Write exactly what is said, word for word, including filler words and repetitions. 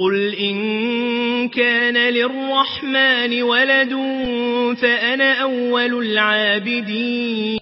قل إن كان للرحمن ولد فأنا أول العابدين